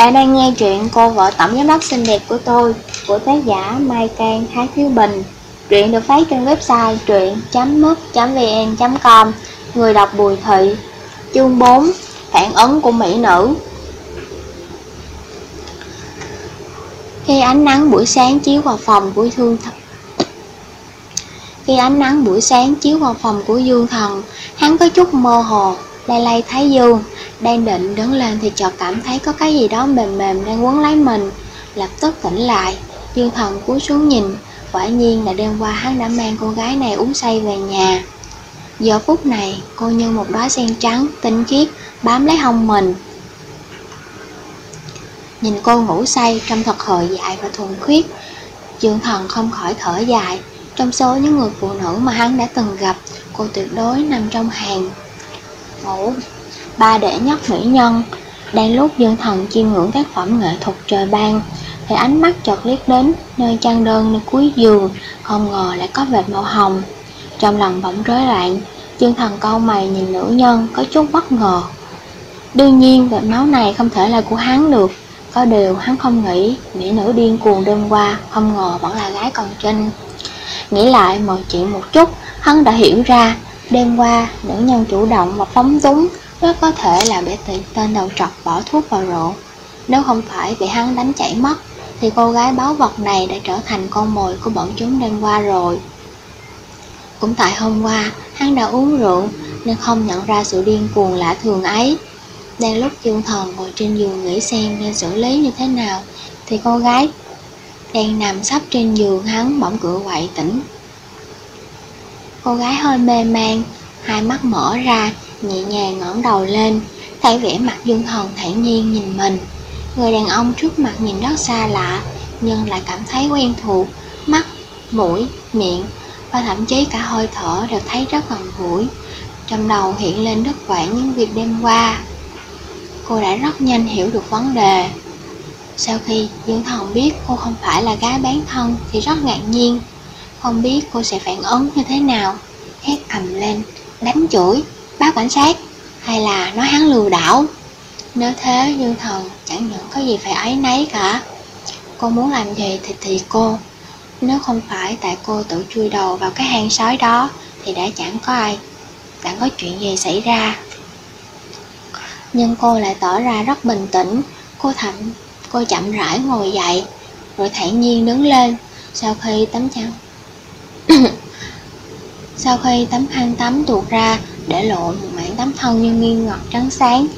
Bạn đang nghe truyện Cô vợ tổng giám đốc xinh đẹp của tôi của tác giả Mai Can Thái Thiếu Bình. Truyện được phát trên website truyện.mút.vn.com. Người đọc Bùi Thị. Chương 4. Phản ứng của mỹ nữ. Khi ánh nắng buổi sáng chiếu vào phòng của Dương Thần, hắn có chút mơ hồ, lay lay thái dương. Đang định đứng lên thì chợt cảm thấy có cái gì đó mềm mềm đang quấn lấy mình. Lập tức tỉnh lại, Dương Thần cúi xuống nhìn, quả nhiên là đêm qua hắn đã mang cô gái này uống say về nhà. Giờ phút này, cô như một đóa sen trắng, tinh khiết, bám lấy hông mình. Nhìn cô ngủ say trông thật hời dại và thuần khiết, Dương Thần không khỏi thở dài. Trong số những người phụ nữ mà hắn đã từng gặp, cô tuyệt đối nằm trong hàng ngũ ba đệ nhất mỹ nhân. Đang lúc Dương Thần chiêm ngưỡng tác phẩm nghệ thuật trời ban, thì ánh mắt chợt liếc đến nơi chăn đơn nơi cuối giường, không ngờ lại có vệt màu hồng. Trong lòng bỗng rối loạn, Dương Thần cau mày nhìn nữ nhân có chút bất ngờ. Đương nhiên vệt máu này không thể là của hắn được. Có điều hắn không nghĩ mỹ nữ điên cuồng đêm qua không ngờ vẫn là gái còn trinh. Nghĩ lại mọi chuyện một chút, hắn đã hiểu ra đêm qua nữ nhân chủ động và phóng túng rất có thể là bị tên đầu trọc bỏ thuốc vào rượu. Nếu không phải bị hắn đánh chảy mất thì cô gái báu vật này đã trở thành con mồi của bọn chúng đêm qua rồi. Cũng tại hôm qua hắn đã uống rượu nên không nhận ra sự điên cuồng lạ thường ấy. Đang lúc Dương Thần ngồi trên giường nghĩ xem nên xử lý như thế nào thì cô gái đang nằm sấp trên giường hắn bỗng cựa quậy tỉnh. Cô gái hơi mê man, hai mắt mở ra, nhẹ nhàng ngẩng đầu lên, thấy vẻ mặt Dương Thần thản nhiên nhìn mình. Người đàn ông trước mặt nhìn rất xa lạ, nhưng lại cảm thấy quen thuộc. Mắt, mũi, miệng và thậm chí cả hơi thở đều thấy rất gần gũi. Trong đầu hiện lên đứt quãng những việc đêm qua. Cô đã rất nhanh hiểu được vấn đề. Sau khi Dương Thần biết cô không phải là gái bán thân thì rất ngạc nhiên, không biết cô sẽ phản ứng như thế nào. Hét ầm lên, đánh chửi, báo cảnh sát, hay là nói hắn lừa đảo. Nếu thế Dương Thần chẳng những có gì phải áy náy cả. Cô muốn làm gì thì cô. Nếu không phải tại cô tự chui đầu vào cái hang sói đó thì đã chẳng có chuyện gì xảy ra. Nhưng cô lại tỏ ra rất bình tĩnh. Cô chậm rãi ngồi dậy, rồi thản nhiên đứng lên. Sau khi tấm khăn tắm tuột ra, để lộ một mảng tấm thân như nghiêng ngọt trắng sáng,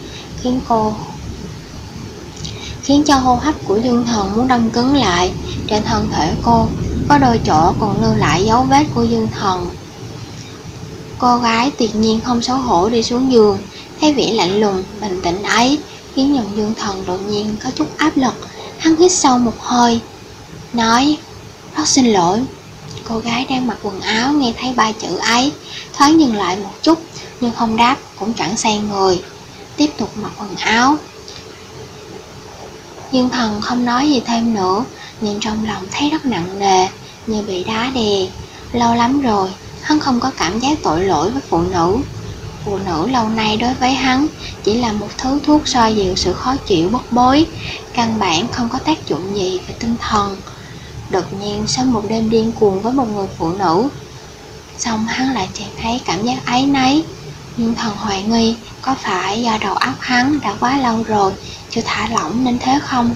khiến cho hô hấp của Dương Thần muốn đông cứng lại. Trên thân thể cô có đôi chỗ còn lưu lại dấu vết của Dương Thần. Cô gái tuyệt nhiên không xấu hổ đi xuống giường, thấy vẻ lạnh lùng, bình tĩnh ấy khiến lòng Dương Thần đột nhiên có chút áp lực. Hắn hít sâu một hơi, nói: "Rất xin lỗi." Cô gái đang mặc quần áo nghe thấy ba chữ ấy, thoáng dừng lại một chút, nhưng không đáp cũng chẳng xoay người, tiếp tục mặc quần áo. Dương Thần không nói gì thêm nữa, nhưng trong lòng thấy rất nặng nề, như bị đá đè. Lâu lắm rồi, hắn không có cảm giác tội lỗi với phụ nữ. Phụ nữ lâu nay đối với hắn chỉ là một thứ thuốc xoa dịu sự khó chịu bức bối, căn bản không có tác dụng gì về tinh thần. Đột nhiên sau một đêm điên cuồng với một người phụ nữ, xong hắn lại chợt thấy cảm giác áy náy. Nhưng thần hoài nghi có phải do đầu óc hắn đã quá lâu rồi chưa thả lỏng nên thế không?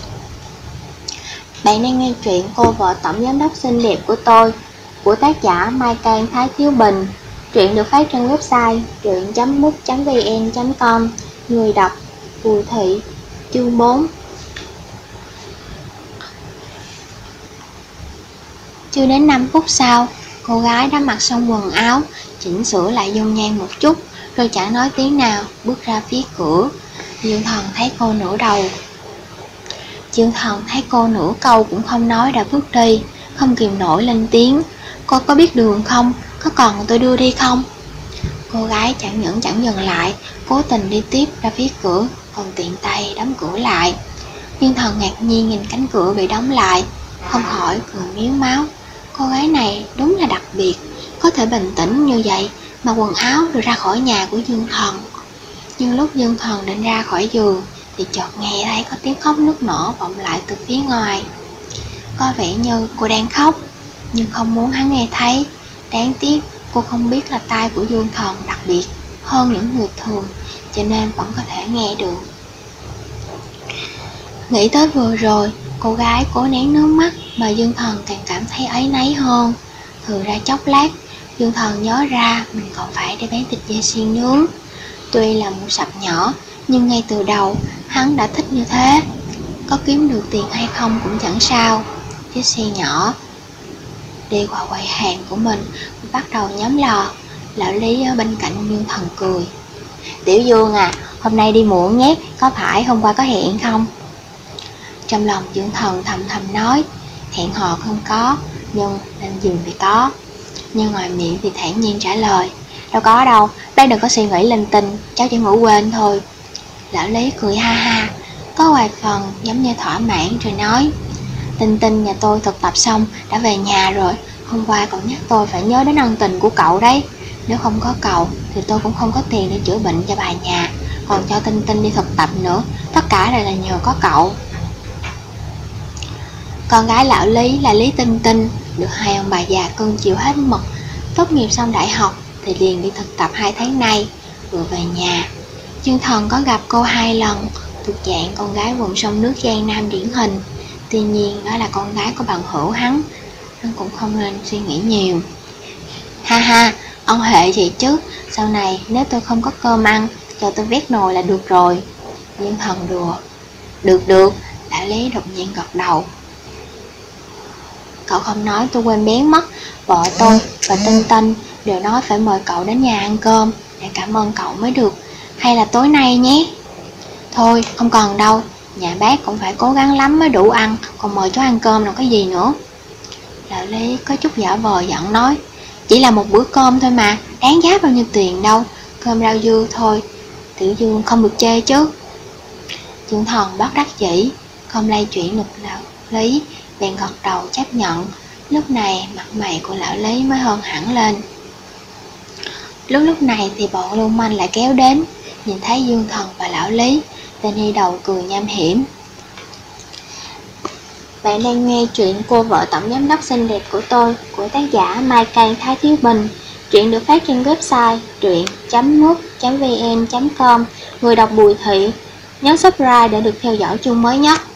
Bạn đang nghe truyện Cô vợ tổng giám đốc xinh đẹp của tôi của tác giả Mai Can Thái Thiếu Bình. Truyện được phát trên website truyện.mút.vn.com. Người đọc Bùi Thị. Chương 4. Chưa đến 5 phút sau, cô gái đã mặc xong quần áo, chỉnh sửa lại dung nhan một chút, rồi chẳng nói tiếng nào bước ra phía cửa. Dương Thần thấy cô nửa câu cũng không nói đã bước đi, không kìm nổi lên tiếng: "Cô có biết đường không? Có cần tôi đưa đi không?" Cô gái chẳng dừng lại, cố tình đi tiếp ra phía cửa, còn tiện tay đóng cửa lại. Dương Thần ngạc nhiên nhìn cánh cửa bị đóng lại, không khỏi cười miếu máu. Cô gái này đúng là đặc biệt, có thể bình tĩnh như vậy mà quần áo rồi ra khỏi nhà của Dương Thần. Nhưng lúc Dương Thần định ra khỏi giường thì chợt nghe thấy có tiếng khóc nức nở vọng lại từ phía ngoài. Có vẻ như cô đang khóc, nhưng không muốn hắn nghe thấy. Đáng tiếc cô không biết là tai của Dương Thần đặc biệt hơn những người thường, cho nên vẫn có thể nghe được. Nghĩ tới vừa rồi, cô gái cố nén nước mắt mà Dương Thần càng cảm thấy áy náy hơn. Thử ra chốc lát, Dương Thần nhớ ra mình còn phải đi bán thịt dê xiên nướng. Tuy là một sạp nhỏ, nhưng ngay từ đầu hắn đã thích như thế. Có kiếm được tiền hay không cũng chẳng sao. Chiếc xe nhỏ đi qua quầy hàng của mình, bắt đầu nhóm lò. Lão Lý ở bên cạnh Dương Thần cười. Tiểu Dương à, hôm nay đi muộn nhé, có phải hôm qua có hẹn không? Trong lòng Dương Thần thầm thầm nói, hẹn hò không có, nhưng lên giường thì có. Nhưng ngoài miệng thì thản nhiên trả lời, đâu có đâu, bác đừng có suy nghĩ linh tinh, cháu chỉ ngủ quên thôi. Lão Lý cười ha ha, có vài phần giống như thỏa mãn rồi nói, Tinh Tinh nhà tôi thực tập xong đã về nhà rồi, hôm qua cậu nhắc tôi phải nhớ đến ân tình của cậu đấy. Nếu không có cậu thì tôi cũng không có tiền để chữa bệnh cho bà nhà, còn cho Tinh Tinh đi thực tập nữa, tất cả đều là nhờ có cậu. Con gái lão Lý là Lý Tinh Tinh, được hai ông bà già cưng chiều hết mực. Tốt nghiệp xong đại học thì liền đi thực tập 2 tháng nay, vừa về nhà. Dương Thần có gặp cô 2 lần, thuộc dạng con gái vùng sông nước Giang Nam điển hình. Tuy nhiên đó là con gái của bằng hữu hắn cũng không nên suy nghĩ nhiều. Ha ha, ông Hệ gì chứ, sau này nếu tôi không có cơm ăn, cho tôi vét nồi là được rồi. Dương Thần đùa. Được, lão Lý đột nhiên gật đầu. Cậu không nói tôi quên bén mất, vợ tôi và Tinh Tinh đều nói phải mời cậu đến nhà ăn cơm để cảm ơn cậu mới được. Hay là tối nay nhé? Thôi, không cần đâu, nhà bác cũng phải cố gắng lắm mới đủ ăn, còn mời cháu ăn cơm làm cái gì nữa. Lão Lý có chút giả vờ giận nói, chỉ là một bữa cơm thôi mà, đáng giá bao nhiêu tiền đâu, cơm rau dưa thôi, Tiểu Dương không được chê chứ. Dương Thần bất đắc dĩ, không lay chuyển được lão Lý, bèn gật đầu chấp nhận. Lúc này mặt mày của lão Lý mới hơn hẳn lên. Lúc này thì bọn lưu manh lại kéo đến, nhìn thấy Dương Thần và lão Lý, tên đi đầu cười nham hiểm. Bạn đang nghe chuyện Cô vợ tổng giám đốc xinh đẹp của tôi của tác giả Mai Can Thái Thiếu Bình. Truyện được phát trên website truyện.mút.vn.com. Người đọc Bùi Thị. Nhấn subscribe để được theo dõi chương mới nhất.